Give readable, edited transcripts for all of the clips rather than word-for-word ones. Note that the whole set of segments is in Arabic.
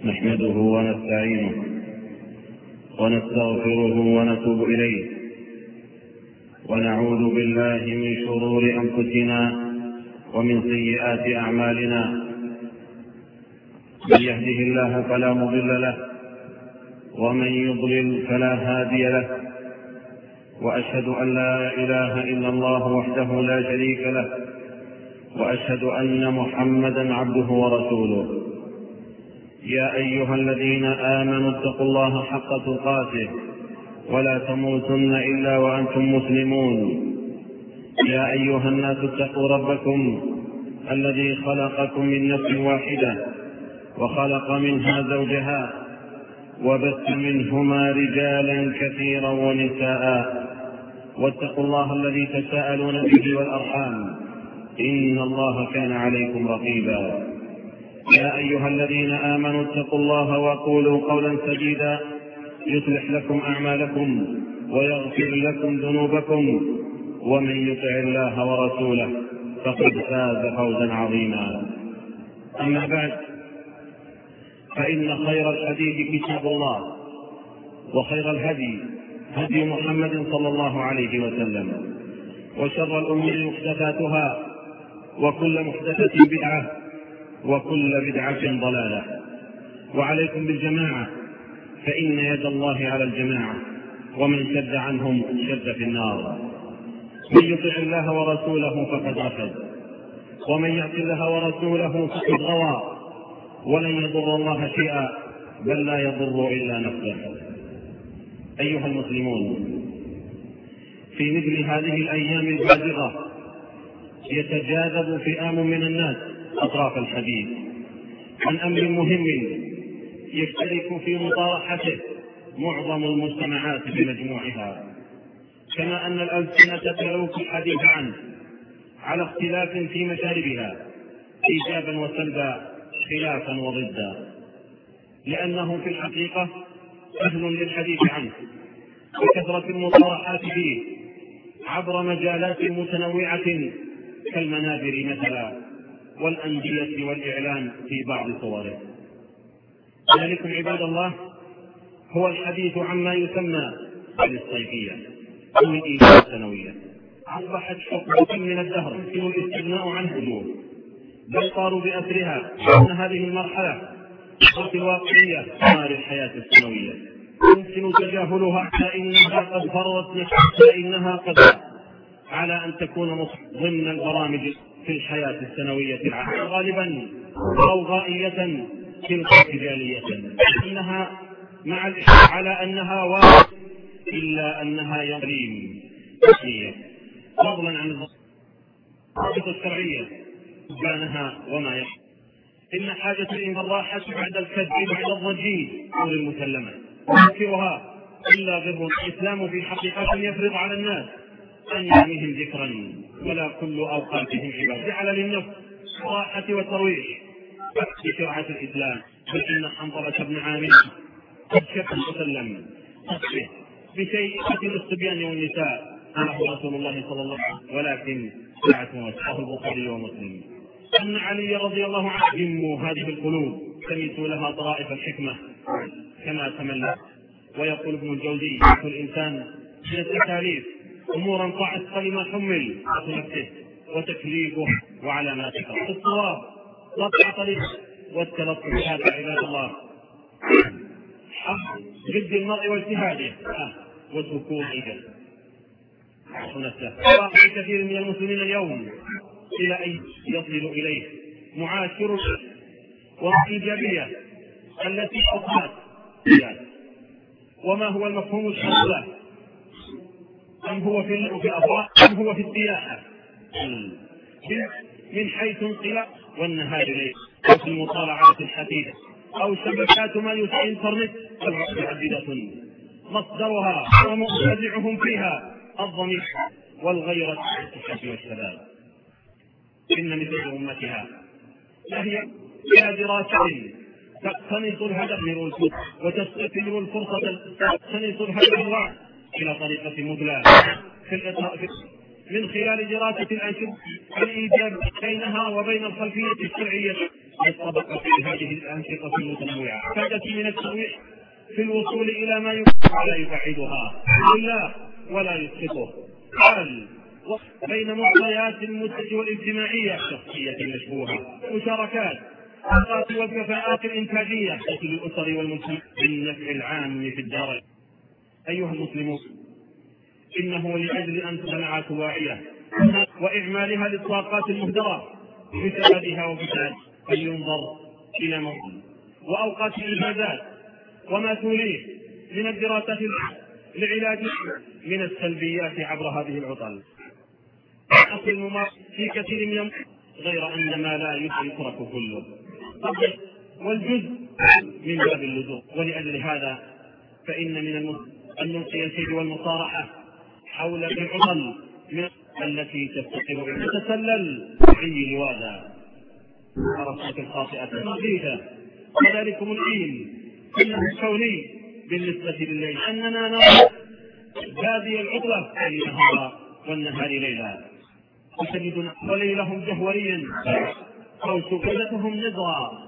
نحمده ونستعينه ونستغفره ونتوب إليه، ونعوذ بالله من شرور أنفسنا ومن سيئات أعمالنا. من يهده الله فلا مضل له، ومن يضلل فلا هادي له، وأشهد أن لا إله إلا الله وحده لا شريك له، وأشهد أن محمدا عبده ورسوله. يا أيها الذين آمنوا اتقوا الله حق تقاته ولا تموتن إلا وأنتم مسلمون. يا أيها الناس اتقوا ربكم الذي خلقكم من نفس واحدة وخلق منها زوجها وبث منهما رجالا كثيرا ونساء، واتقوا الله الذي تساءلون به والأرحام إن الله كان عليكم رقيبا. يا أيها الذين آمنوا اتقوا الله وقولوا قولا سديدا يصلح لكم أعمالكم ويغفر لكم ذنوبكم، ومن يطع الله ورسوله فقد فاز فوزا عظيما. أما بعد، فإن خير الحديث كتاب الله، وخير الهدي هدي محمد صلى الله عليه وسلم، وشر الأمور محدثاتها، وكل محدثة بدعة، وكل بدعة ضلالة. وعليكم بالجماعة، فإن يد الله على الجماعة، ومن شد عنهم شد في النار. من يطع الله ورسوله فقد رشد، ومن يعص الله ورسوله فقد غوى، ولن يضر الله شيئا بل لا يضر إلا نفسه. أيها المسلمون، في مثل هذه الأيام البازغة يتجاذب فئام من الناس أطراف الحديث عن أمر مهم يشترك في مطارحته معظم المجتمعات بمجموعها، كما أن الألسنة تلو في الحديث عنه على اختلاف في مشاربها إيجابا وسلبا، خلافا وضدا، لأنه في الحقيقة سهل للحديث عنه وكثرة المطارحات فيه عبر مجالات متنوعة كالمنابر مثلا والأندية والإعلام في بعض صوره. ذلكم عباد الله هو الحديث عما يسمى بالصيفية أو الإيجاب السنوية. أصبحت حقبة من الدهر يمكن الاستغناء عنه وجوه، بل صاروا بأسرها أن هذه المرحلة في الواقعية مار الحياة السنوية يمكن تجاهلها، فإنها قد فرضت نفسها، فإنها قد على أن تكون ضمن البرامج في الحياة السنوية العامة، غالبا روغائية تلك رجالية، إنها مع الإشارة على أنها واجب إلا أنها يقين فضلا عن الضابط الشرعية بانها وما يحب. إن حاجة الراحة بعد الكذب بعد الضجيج أو المسلمة يذكرها إلا غر. الإسلام في حقيقة يفرض على الناس أن يعنيهم ذكرا، ولا كل أوقاتهم عبادة. جعل للنفس راحة وترويح بشرعة الإسلام، بل إن حنظلة بن عامر قد شكل وسلم بشيء مثل الصبيان والنساء قاله رسول الله صلى الله عليه وسلم، ولكن ساعة وصفه البخاري ومسلم أن علي رضي الله عنه جموا هذه القلوب تميسوا لها طرائف الحكمة كما تملى. ويقول ابن الجوزي في الإنسان من التكاليف أمورا طاعت كلمة حمل نفسه وتكليفه وعلاماتك الصواب قطع طريق والتلطف. هذا عباد الله حق جد المرء واجتهاده والسكون نفسه. كثير من المسلمين اليوم إلى أن يصل إليه معاشر والإيجابية التي أصبحت. وما هو المفهوم الشرعي؟ أم هو في الأفراح أم هو في السياحة من حيث انقلاع والنهار ليل، أو في المطالعات الحديثة، أو شبكات ما يسمى الإنترنت متعددة مصدرها ومنتزعهم فيها الضمير والغيرة والشباب. إن مثل أمتها فهي إلى دراسة تقتنص الهدف وتستثمر الفرصة تقتنص الهدف إلى طريقة مدلة من خلال دراسة الأنشطة الإيجاب بينها وبين الخلفية الشرعية للطبقة في هذه الأنشطة المتنوعة فائدة من التنويع في الوصول إلى ما ولا يبعدها ولا يسقطه. قال بين معطيات المدة والاجتماعية الشخصية المشبوهة مشاركات الطاقات والكفاءات الإنتاجية للأسر والمجتمع بالنفع العام في الدارين. أيها المسلمون، إنه لأجل أن تنعت واعية وإعمالها للطاقات المهدرة بسببها وبسببها فلينظر إلى موضوع وأوقات الإجازات وما توليه من الدراسات لعلاج من السلبيات عبر هذه العطل. أصل الممارسة في كثير من غير أن ما لا يترك كله والجزء من باب اللزوم. ولأجل هذا فإن من النلقي الشيء والمصارحة حول العطل التي تتسلل في لواذا الرصات الخاطئة النظيفة وذلكم العلم إنه الكوني بالنسبة لليل أننا نرى هذه العطلة النهار والنهار ليلا وتجدنا وليلهم جهوريا أو سكنتهم نزرا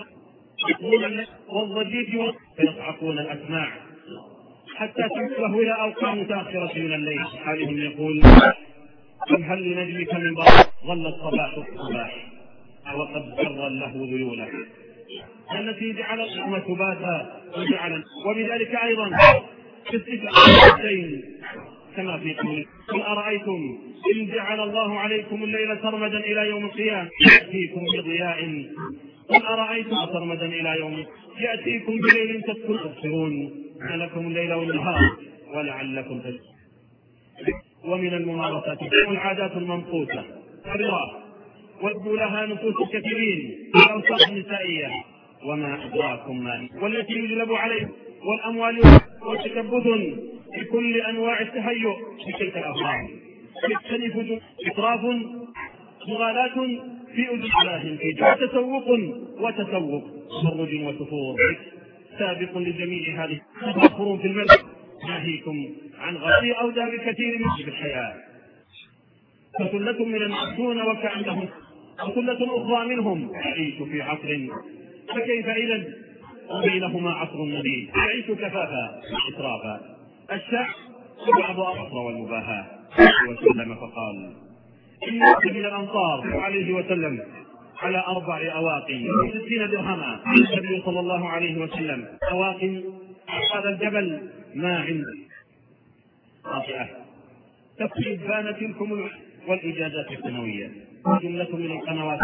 والضجيج فيصعقون الأسماع حتى تنتبه إلى أوقات متأخرة من الليل حالهم يقول هل لنجلك من بعض ظل الصباح وقد جر له ذيوله التي جعل الرحمة باتا وبذلك أيضا في استجابتين كما في قوله قل أرأيتم إن جعل الله عليكم الليل سرمدا إلى يوم القيامة يأتيكم بضياء قل أرأيتم سرمدا إلى يوم يأتيكم بليل تبصرون لكم الليل والنهار ولعلكم تشكرون. ومن الممارسات والعادات المنقوصة وابدو لها نفوس كثيرين الأوساط النسائية وما أدراكم ما والتي يجلب عليه والأموال وتكبد بكل أنواع التهيؤ بتلك الأفراد يختلف إطراف مغالاة في أجلاهم في وتسوق تفرج وسفور سابق لجميع هذه تفكر في الملك ناهيكم عن غطي أو دار كثير من الحياة فثلة من المحسون وكأنهم وثلة أخرى منهم يعيش في عصر فكيف إذن وبينهما عصر النبي يعيش كفافا إسرافا الشعب وبعض أصر والمباهاة وسلم فقال إن من الأنصار عليه وسلم على 4 أواقي 60 درهما النبي صلى الله عليه وسلم أواقي هذا الجبل ما عندي قاطئة تفسير بان تلكم والإجازات السنوية جملة من القنوات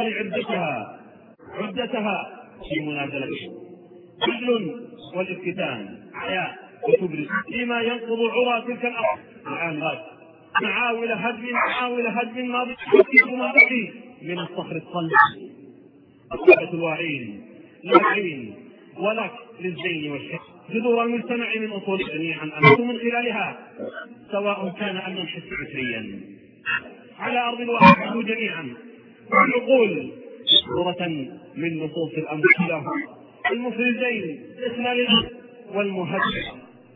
عدتها في منازلة رجل والافتتان حياء وتبرز فيما ينقض عرى تلك الأرض الآن غاد معاول هدم ما بقي من الصخر الصلب أصابة الواعين لاعين ولك للزين والشك جذور المجتمع من أصول جميعا أمس من خلالها سواء كان أمنا حسيا على أرض الواقع جميعا والعقول صورة من نصوص الأمثلة المفرزين إسلام الأرض والمهدئ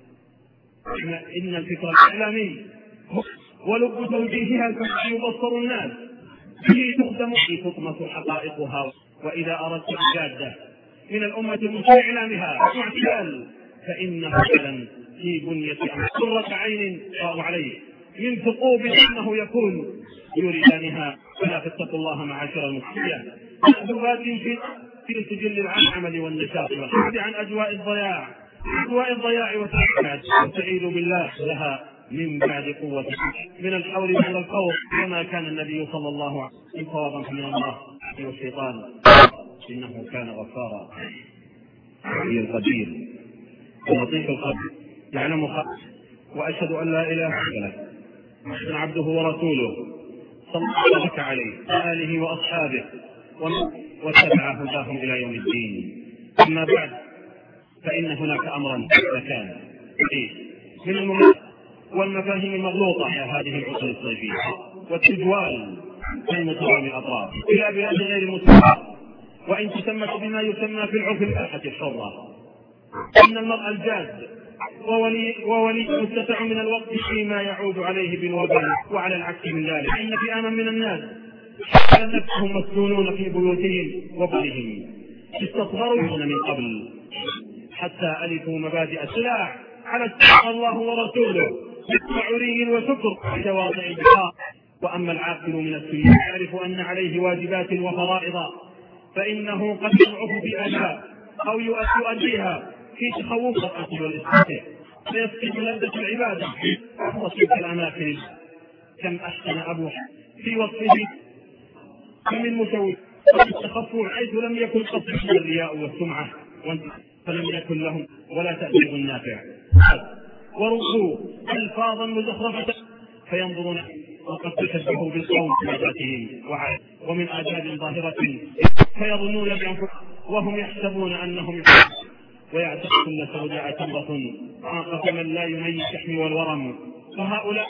إن الفكر الإعلامي ولب توجيهها كما يبصر الناس به تخدم في تطمس حقائقها وإذا أردت الجادة من الأمة المسلمة إعلامها واعتدال فإنه فعلا في بنية قرة عين شاء عليه من ثقوب أنه يكون يريدانها فلا تتقوا الله معاشر المسلمين ذبات في سجل العمل والنشاط والحد عن أجواء الضياع والتعبد واستعيذ بالله لها من بعد قوة من الحول ومن الخوف وما كان النبي صلى الله عليه وسلم صوابا من الله والشيطان إنه كان غفارا هي القدير اللطيف الخبير يعلم خبر وأشهد أن لا إله إلا الله عبده ورسوله صلى الله عليه وآله وأصحابه واتبع هداهم إلى يوم الدين. أما بعد فإن هناك أمرا مكان من والمفاهيم المغلوطة على هذه العطل الصيفية والتجوال المتوالي الأطراف إلى بلاد غير مسلمة وإن تسمت بما يسمى في العرف الأحة الحرة إن المرء الجاد وولي متسع من الوقت فيما يعود عليه بالوبال وعلى العكس من ذلك إن فئاما من الناس كان نفسهم مسجونون في بيوتهم وبلهم استصغروا من قبل حتى ألفوا مبادئ السلاح على اتقى الله ورسوله بمعري وشكر بتواضع البقاء. وأما العاقل من السنة يعرف أن عليه واجبات وفرائض فإنه قد يضعف في أداء أو يؤديها في تخوف الأكل والإسكات فيفقد لذة العبادة وتلك الأماكن. كم أحسن أبو في وصفه فمن مشوش التخفوا حيث لم يكن قصدهم الرياء والسمعة فلم يكن لهم ولا تأثير نافع ورصوا ألفاظا مزخرفة فينظرون وقد تشبهوا بالقوم في ذاتهم ومن آداب ظاهرة فيظنون بأنفسهم وهم يحسبون أنهم يحسبون ويعتقد كل سوداء تمرة عاقة من لا يميز الشحم والورم فهؤلاء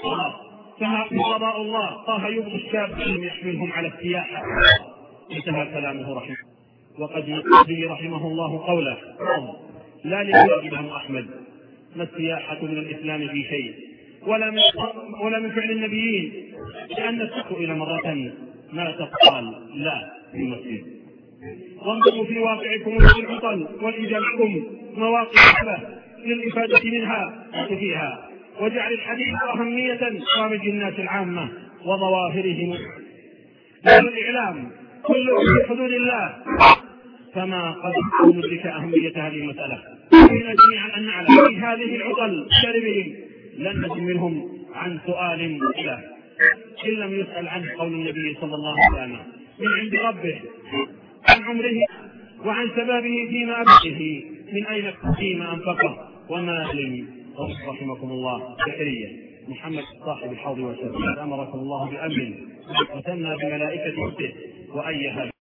قضاء الله طه يبغي الشاب يحملهم على السياحة. انتهى كلامه رحمه. وقد نقضي رحمه الله قوله لا لقول الإمام أحمد ما السياحة من الإسلام في شيء ولا من فعل النبيين لأن السؤال مرة ما تقال لا في المسجد. وانظروا في واقعكم العطل والإجابكم مواقف للإفادة منها فيها وجعل الحديث أهمية قامج الناس العامة وظواهرهم والإعلام كله في حدود الله فما قد ندرك أهمية هذه المسألة. إن جميعا أن نعلم في هذه العطل شاربهم لن نجد منهم عن سؤال إله إن لم يسأل عنه قول النبي صلى الله عليه وسلم من عند ربه عن عمره وعن سبابه فيما أبقه من أين فيما أنفقه وما لم. رحمكم الله. بحرية محمد صاحب الحوض والسبيل أمركم الله بأمر وثنى بملائكته وأيها